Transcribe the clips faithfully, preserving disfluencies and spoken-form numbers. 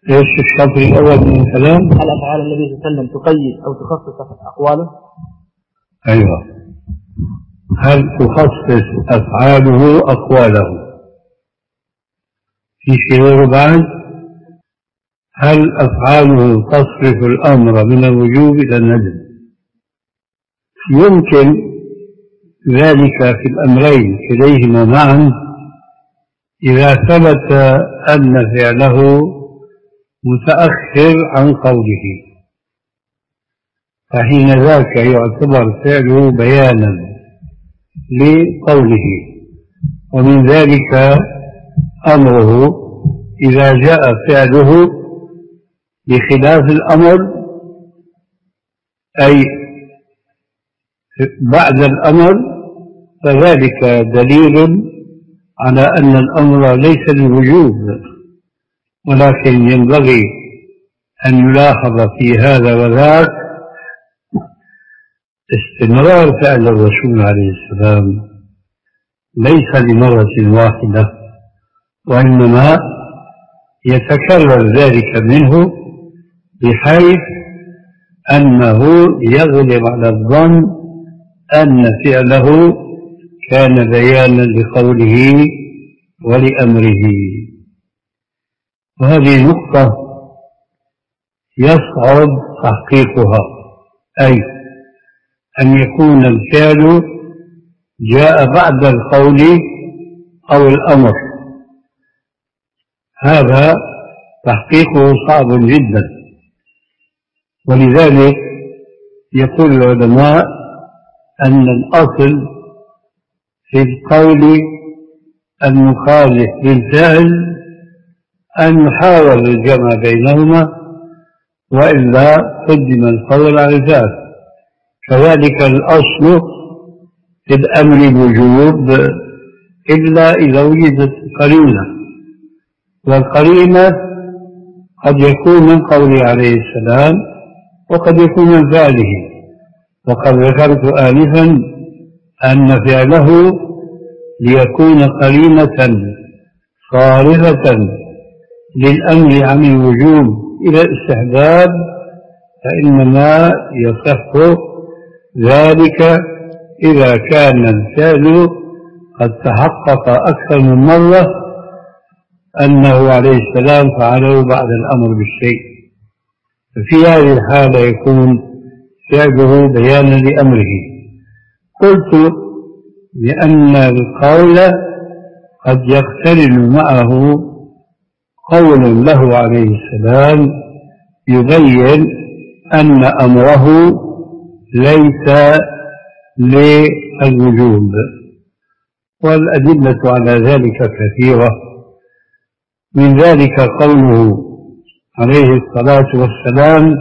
ايش الشطر الاول من الكلام؟ هل افعال النبي صلى الله عليه وسلم تقيد او تخصص اقواله؟ ايوه، هل تخصص افعاله اقواله؟ في شيء غير بعد؟ هل افعاله تصرف الامر من الوجوب الى الندب؟ يمكن ذلك في الامرين كليهما معا اذا ثبت ان فعله متأخر عن قوله، فحين ذاك يعتبر فعله بيانا لقوله. ومن ذلك أمره إذا جاء فعله بخلاف الأمر، أي بعد الأمر، فذلك دليل على أن الأمر ليس للوجوب، ولكن ينبغي أن يلاحظ في هذا وذاك استمرار فعل الرسول عليه السلام ليس لمرة واحدة، وإنما يتكرر ذلك منه بحيث أنه يغلب على الظن أن فعله كان بيانا لقوله ولأمره. وهذه نقطة يصعب تحقيقها، أي أن يكون الفعل جاء بعد القول أو الأمر، هذا تحقيقه صعب جدا. ولذلك يقول العلماء أن الأصل في القول المخالف للفعل أن يحاول الجمع بينهما، وإلا قدم القول على الفعل. كذلك الأصل في الأمر الوجوب إلا إذا وجدت قرينة، والقرينة قد يكون من قوله عليه السلام وقد يكون من فعله. وقد ذكرت آنفا أن فعله ليكون قرينة صارفة للأمر عن الوجوب إلى الاستحباب، فإنما يصح ذلك إذا كان الفعل قد تحقق أكثر من مرة أنه عليه السلام فعله بعد الأمر بالشيء، ففي هذه الحالة يكون فعله بيانا لأمره. قلت لأن القول قد يقترن معه قول له عليه السلام يبين أن أمره ليس للوجوب، والأدلة على ذلك كثيرة. من ذلك قوله عليه الصلاة والسلام: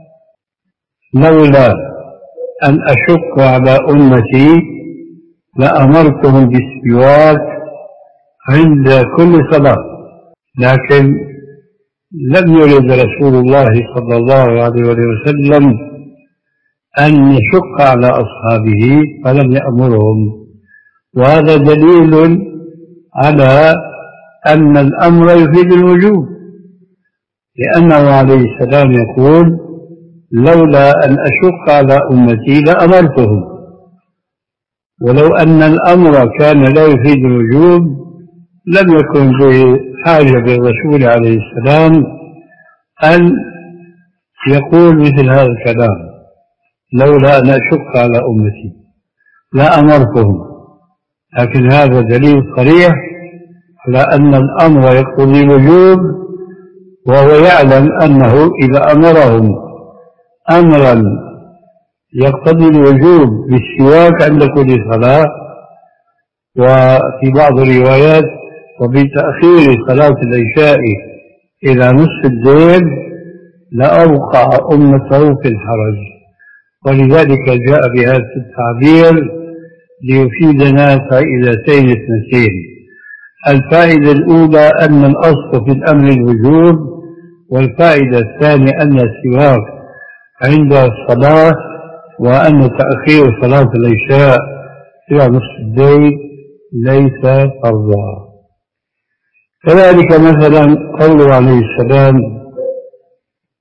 لولا أن أشق على أمتي لأمرتهم بالسواك عند كل صلاة. لكن لم يرد رسول الله صلى الله عليه وسلم أن يشق على أصحابه فلم يأمرهم، وهذا دليل على أن الأمر يفيد الوجوب، لأنه عليه السلام يقول: لولا أن أشق على أمتي لأمرتهم. ولو أن الأمر كان لا يفيد الوجوب لم يكن بحاجة بالرسول عليه السلام أن يقول مثل هذا الكلام: لولا أن أشق على أمتي لأمرتهم. لكن هذا دليل صريح على أن الأمر يقتضي الوجوب، وهو يعلم أنه إذا أمرهم أمرا يقتضي الوجوب بالسواك عند كل صلاة، وفي بعض الروايات وبتأخير صلاة العشاء إلى نصف الليل، لأوقع أمته في الحرج. ولذلك جاء بهذا التعبير ليفيدنا فائدتين اثنتين. الفائدة الأولى أن الأصل في الأمر الوجوب، والفائدة الثانية أن السواك عند الصلاة، وأن تأخير صلاة العشاء إلى نصف الليل ليس فرضا. كذلك مثلا قوله عليه السلام: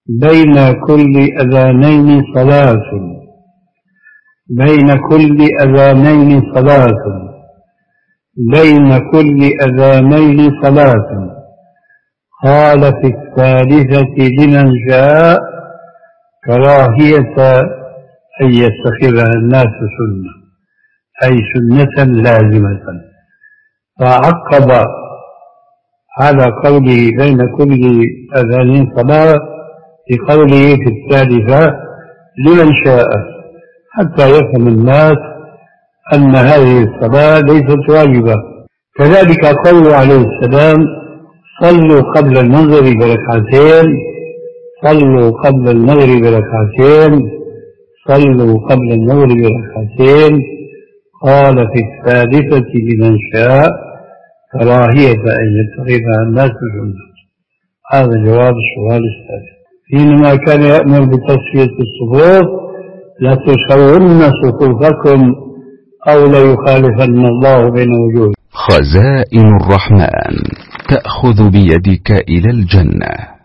بين كل أذانين صلاة بين كل أذانين صلاة بين كل أذانين صلاة. قال في الثالثة لمن شاء كراهية أن يتخذها الناس سنة، أي سنة لازمة. فعقب على قوله بين كل أذان صلاة بقوله في الثالثة لمن شاء، حتى يفهم الناس أن هذه الصلاة ليست واجبة. كذلك قوله عليه السلام صلوا قبل المغرب بركعتين صلوا قبل المغرب ركعتين صلوا قبل المغرب ركعتين. قال في الثالثة لمن شاء كراهية أن يتخذها الناس سنة. هذا جواب السؤال الثالث. حينما كان يأمر بتصفية الصفوف لتسون صفوفكم أو ليخالفن الله بين وجوهكم. خزائن الرحمن تأخذ بيدك إلى الجنة.